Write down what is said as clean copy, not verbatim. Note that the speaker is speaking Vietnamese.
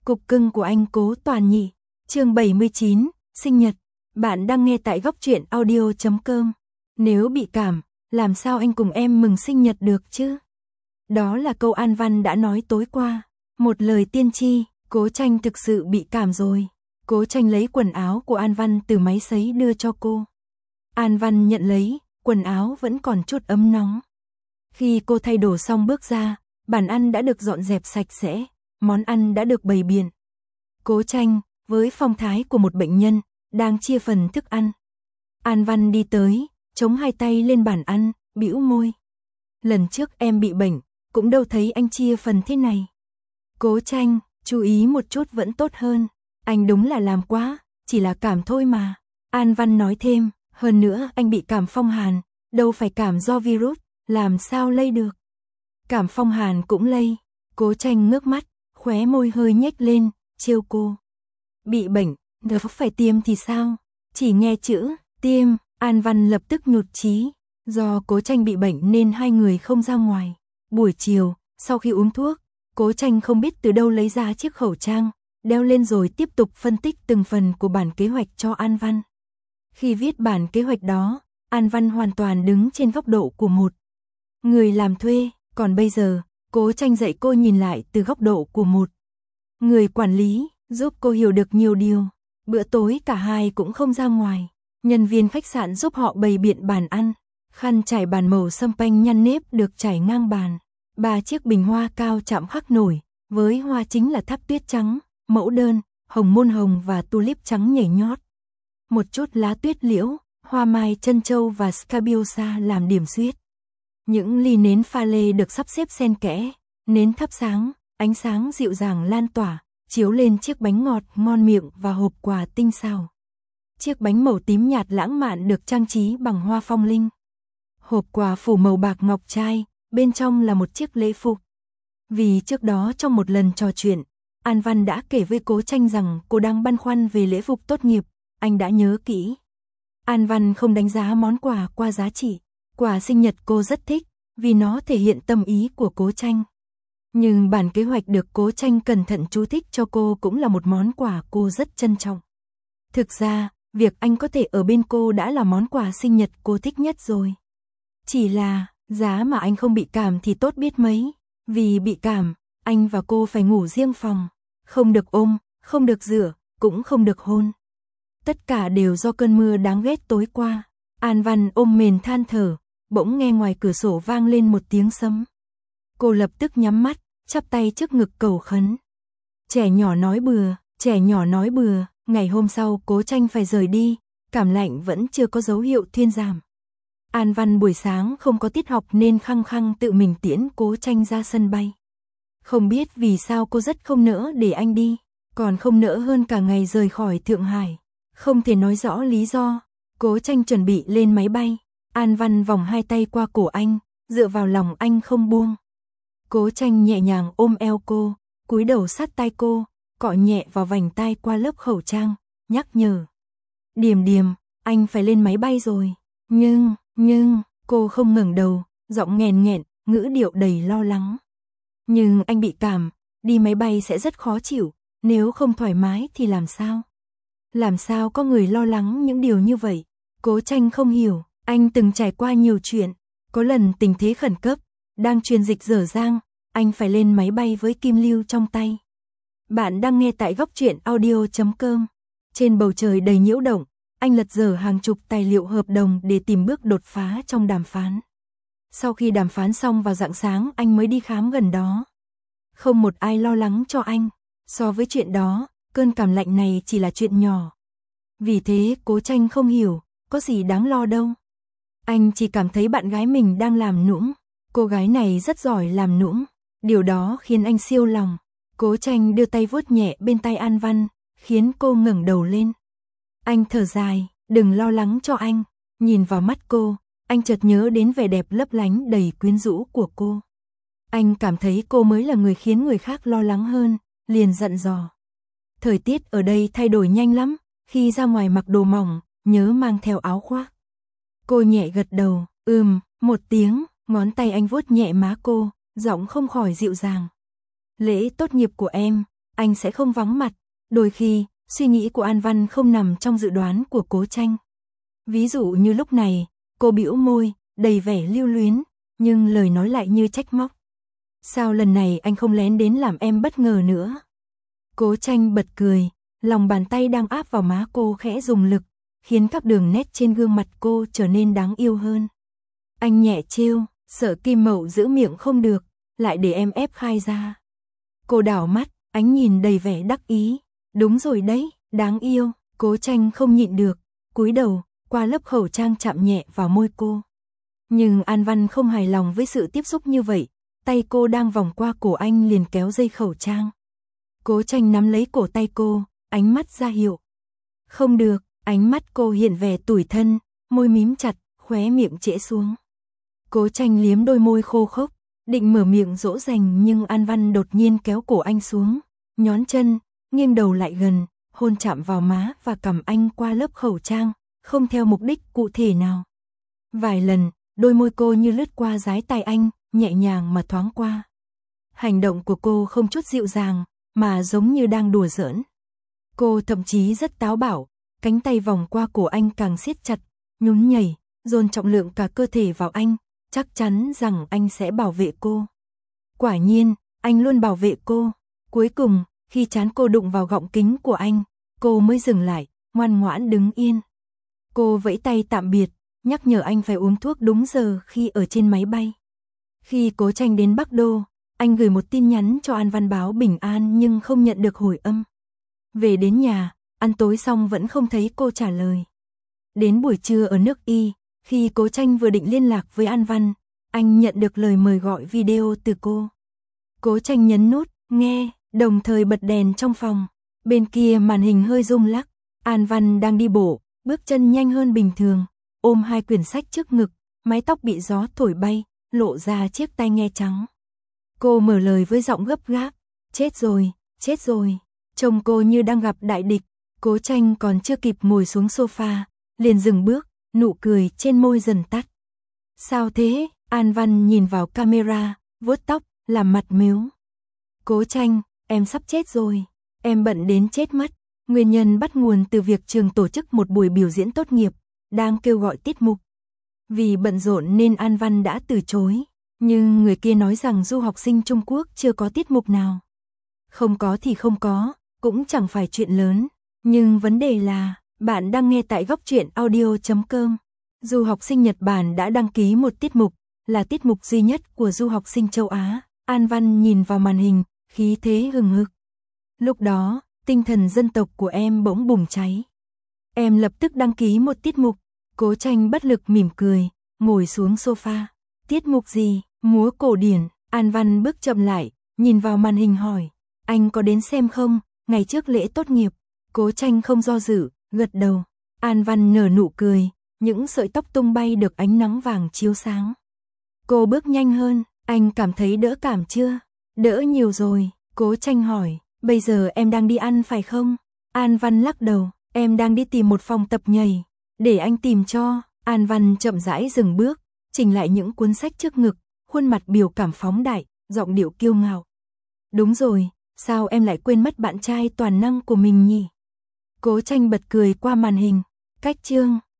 Cục cưng của anh Cố Toàn Nhị, chương 79, sinh nhật. Bạn đang nghe tại góc truyện audio.com. Nếu bị cảm, làm sao anh cùng em mừng sinh nhật được chứ? Đó là câu An Văn đã nói tối qua. Một lời tiên tri, Cố Tranh thực sự bị cảm rồi. Cố Tranh lấy quần áo của An Văn từ máy sấy đưa cho cô. An Văn nhận lấy, quần áo vẫn còn chút ấm nóng. Khi cô thay đồ xong bước ra, bàn ăn đã được dọn dẹp sạch sẽ, món ăn đã được bày biện. Cố Tranh, với phong thái của một bệnh nhân, đang chia phần thức ăn. An Văn đi tới, chống hai tay lên bàn ăn, bĩu môi. Lần trước em bị bệnh, cũng đâu thấy anh chia phần thế này. Cố Tranh, chú ý một chút vẫn tốt hơn. Anh đúng là làm quá, chỉ là cảm thôi mà. An Văn nói thêm, hơn nữa anh bị cảm phong hàn, đâu phải cảm do virus, làm sao lây được. Cảm phong hàn cũng lây. Cố Tranh ngước mắt, khóe môi hơi nhếch lên, trêu cô. Bị bệnh, nếu phải tiêm thì sao? Chỉ nghe chữ tiêm, An Văn lập tức nhụt chí. Do Cố Tranh bị bệnh nên hai người không ra ngoài. Buổi chiều, sau khi uống thuốc, Cố Tranh không biết từ đâu lấy ra chiếc khẩu trang, đeo lên rồi tiếp tục phân tích từng phần của bản kế hoạch cho An Văn. Khi viết bản kế hoạch đó, An Văn hoàn toàn đứng trên góc độ của một người làm thuê, còn bây giờ, Cố Tranh dạy cô nhìn lại từ góc độ của một người quản lý, giúp cô hiểu được nhiều điều. Bữa tối cả hai cũng không ra ngoài. Nhân viên khách sạn giúp họ bày biện bàn ăn. Khăn trải bàn màu sâm panh nhăn nếp được trải ngang bàn. 3 chiếc bình hoa cao chạm khắc nổi, với hoa chính là tháp tuyết trắng, mẫu đơn, hồng môn hồng và tulip trắng nhảy nhót. Một chút lá tuyết liễu, hoa mai trân châu và scabiosa làm điểm xuyết. Những ly nến pha lê được sắp xếp xen kẽ, nến thắp sáng, ánh sáng dịu dàng lan tỏa, chiếu lên chiếc bánh ngọt ngon miệng và hộp quà tinh xảo. Chiếc bánh màu tím nhạt lãng mạn được trang trí bằng hoa phong linh. Hộp quà phủ màu bạc ngọc trai, bên trong là một chiếc lễ phục. Vì trước đó trong một lần trò chuyện, An Văn đã kể với Cố Tranh rằng cô đang băn khoăn về lễ phục tốt nghiệp, anh đã nhớ kỹ. An Văn không đánh giá món quà qua giá trị. Quà sinh nhật cô rất thích, vì nó thể hiện tâm ý của Cố Tranh. Nhưng bản kế hoạch được Cố Tranh cẩn thận chú thích cho cô cũng là một món quà cô rất trân trọng. Thực ra, việc anh có thể ở bên cô đã là món quà sinh nhật cô thích nhất rồi. Chỉ là, giá mà anh không bị cảm thì tốt biết mấy. Vì bị cảm, anh và cô phải ngủ riêng phòng. Không được ôm, không được rửa, cũng không được hôn. Tất cả đều do cơn mưa đáng ghét tối qua. An Văn ôm mền than thở, bỗng nghe ngoài cửa sổ vang lên một tiếng sấm. Cô lập tức nhắm mắt, chắp tay trước ngực cầu khấn. Trẻ nhỏ nói bừa, trẻ nhỏ nói bừa. Ngày hôm sau Cố Tranh phải rời đi, cảm lạnh vẫn chưa có dấu hiệu thuyên giảm. An Văn buổi sáng không có tiết học nên khăng khăng tự mình tiễn Cố Tranh ra sân bay. Không biết vì sao cô rất không nỡ để anh đi, còn không nỡ hơn cả ngày rời khỏi Thượng Hải. Không thể nói rõ lý do. Cố Tranh chuẩn bị lên máy bay. An Văn vòng hai tay qua cổ anh, dựa vào lòng anh không buông. Cố Tranh nhẹ nhàng ôm eo cô, cúi đầu sát tai cô, cọ nhẹ vào vành tai qua lớp khẩu trang, nhắc nhở. Điềm điềm, anh phải lên máy bay rồi. Nhưng, cô không ngẩng đầu, giọng nghẹn nghẹn, ngữ điệu đầy lo lắng. Nhưng anh bị cảm, đi máy bay sẽ rất khó chịu, nếu không thoải mái thì làm sao? Làm sao có người lo lắng những điều như vậy? Cố Tranh không hiểu, anh từng trải qua nhiều chuyện. Có lần tình thế khẩn cấp, đang truyền dịch dở dang, anh phải lên máy bay với kim lưu trong tay. Bạn đang nghe tại góc truyện audio.com. Trên bầu trời đầy nhiễu động, anh lật dở hàng chục tài liệu hợp đồng để tìm bước đột phá trong đàm phán. Sau khi đàm phán xong vào rạng sáng anh mới đi khám gần đó. Không một ai lo lắng cho anh. So với chuyện đó, cơn cảm lạnh này chỉ là chuyện nhỏ. Vì thế Cố Tranh không hiểu, có gì đáng lo đâu. Anh chỉ cảm thấy bạn gái mình đang làm nũng. Cô gái này rất giỏi làm nũng. Điều đó khiến anh siêu lòng. Cố Tranh đưa tay vuốt nhẹ bên tai An Văn, khiến cô ngẩng đầu lên. Anh thở dài, đừng lo lắng cho anh. Nhìn vào mắt cô, anh chợt nhớ đến vẻ đẹp lấp lánh đầy quyến rũ của cô. Anh cảm thấy cô mới là người khiến người khác lo lắng hơn, liền dặn dò. Thời tiết ở đây thay đổi nhanh lắm, khi ra ngoài mặc đồ mỏng, nhớ mang theo áo khoác. Cô nhẹ gật đầu, một tiếng, ngón tay anh vuốt nhẹ má cô, giọng không khỏi dịu dàng. Lễ tốt nghiệp của em, anh sẽ không vắng mặt. Đôi khi, suy nghĩ của An Văn không nằm trong dự đoán của Cố Tranh. Ví dụ như lúc này, cô bĩu môi, đầy vẻ lưu luyến, nhưng lời nói lại như trách móc. Sao lần này anh không lén đến làm em bất ngờ nữa? Cố Tranh bật cười, lòng bàn tay đang áp vào má cô khẽ dùng lực, khiến các đường nét trên gương mặt cô trở nên đáng yêu hơn. Anh nhẹ trêu, sợ Kim Mậu giữ miệng không được, lại để em ép khai ra. Cô đảo mắt, ánh nhìn đầy vẻ đắc ý. Đúng rồi đấy, đáng yêu. Cố Tranh không nhịn được, cúi đầu, qua lớp khẩu trang chạm nhẹ vào môi cô. Nhưng An Văn không hài lòng với sự tiếp xúc như vậy, tay cô đang vòng qua cổ anh liền kéo dây khẩu trang. Cố Tranh nắm lấy cổ tay cô, ánh mắt ra hiệu. Không được, ánh mắt cô hiện vẻ tủi thân, môi mím chặt, khóe miệng trễ xuống. Cố Tranh liếm đôi môi khô khốc, định mở miệng dỗ dành nhưng An Văn đột nhiên kéo cổ anh xuống, nhón chân, nghiêng đầu lại gần, hôn chạm vào má và cằm anh qua lớp khẩu trang, không theo mục đích cụ thể nào. Vài lần, đôi môi cô như lướt qua dái tay anh, nhẹ nhàng mà thoáng qua. Hành động của cô không chút dịu dàng, mà giống như đang đùa giỡn. Cô thậm chí rất táo bạo, cánh tay vòng qua cổ anh càng siết chặt, nhún nhảy, dồn trọng lượng cả cơ thể vào anh, chắc chắn rằng anh sẽ bảo vệ cô. Quả nhiên, anh luôn bảo vệ cô. Cuối cùng, khi trán cô đụng vào gọng kính của anh, cô mới dừng lại, ngoan ngoãn đứng yên. Cô vẫy tay tạm biệt, nhắc nhở anh phải uống thuốc đúng giờ khi ở trên máy bay. Khi Cố Tranh đến Bắc Đô, anh gửi một tin nhắn cho An Văn báo bình an nhưng không nhận được hồi âm. Về đến nhà, ăn tối xong vẫn không thấy cô trả lời. Đến buổi trưa ở nước Y, khi Cố Tranh vừa định liên lạc với An Văn, anh nhận được lời mời gọi video từ cô. Cố Tranh nhấn nút nghe, đồng thời bật đèn trong phòng. Bên kia màn hình hơi rung lắc, An Văn đang đi bộ, bước chân nhanh hơn bình thường, ôm hai quyển sách trước ngực, mái tóc bị gió thổi bay, lộ ra chiếc tai nghe trắng. Cô mở lời với giọng gấp gáp, chết rồi, chết rồi. Trông cô như đang gặp đại địch. Cố Tranh còn chưa kịp ngồi xuống sofa, liền dừng bước, nụ cười trên môi dần tắt. Sao thế? An Văn nhìn vào camera, vuốt tóc, làm mặt mếu. Cố Tranh, em sắp chết rồi. Em bận đến chết mất. Nguyên nhân bắt nguồn từ việc trường tổ chức một buổi biểu diễn tốt nghiệp, đang kêu gọi tiết mục. Vì bận rộn nên An Văn đã từ chối. Nhưng người kia nói rằng du học sinh Trung Quốc chưa có tiết mục nào. Không có thì không có, cũng chẳng phải chuyện lớn. Nhưng vấn đề là, bạn đang nghe tại Góc Truyện Audio.com. Du học sinh Nhật Bản đã đăng ký một tiết mục, là tiết mục duy nhất của du học sinh châu Á. An Văn nhìn vào màn hình, khí thế hừng hực. Lúc đó, tinh thần dân tộc của em bỗng bùng cháy. Em lập tức đăng ký một tiết mục. Cố Tranh bất lực mỉm cười, ngồi xuống sofa. Tiết mục gì? Múa cổ điển. An Văn bước chậm lại, nhìn vào màn hình hỏi. Anh có đến xem không? Ngày trước lễ tốt nghiệp. Cố Tranh không do dự, gật đầu. An Văn nở nụ cười, những sợi tóc tung bay được ánh nắng vàng chiếu sáng. Cô bước nhanh hơn, anh cảm thấy đỡ cảm chưa? Đỡ nhiều rồi. Cố Tranh hỏi, bây giờ em đang đi ăn phải không? An Văn lắc đầu, em đang đi tìm một phòng tập nhảy. Để anh tìm cho. An Văn chậm rãi dừng bước, chỉnh lại những cuốn sách trước ngực, khuôn mặt biểu cảm phóng đại, giọng điệu kiêu ngạo. Đúng rồi, sao em lại quên mất bạn trai toàn năng của mình nhỉ? Cố Tranh bật cười qua màn hình. Cách chương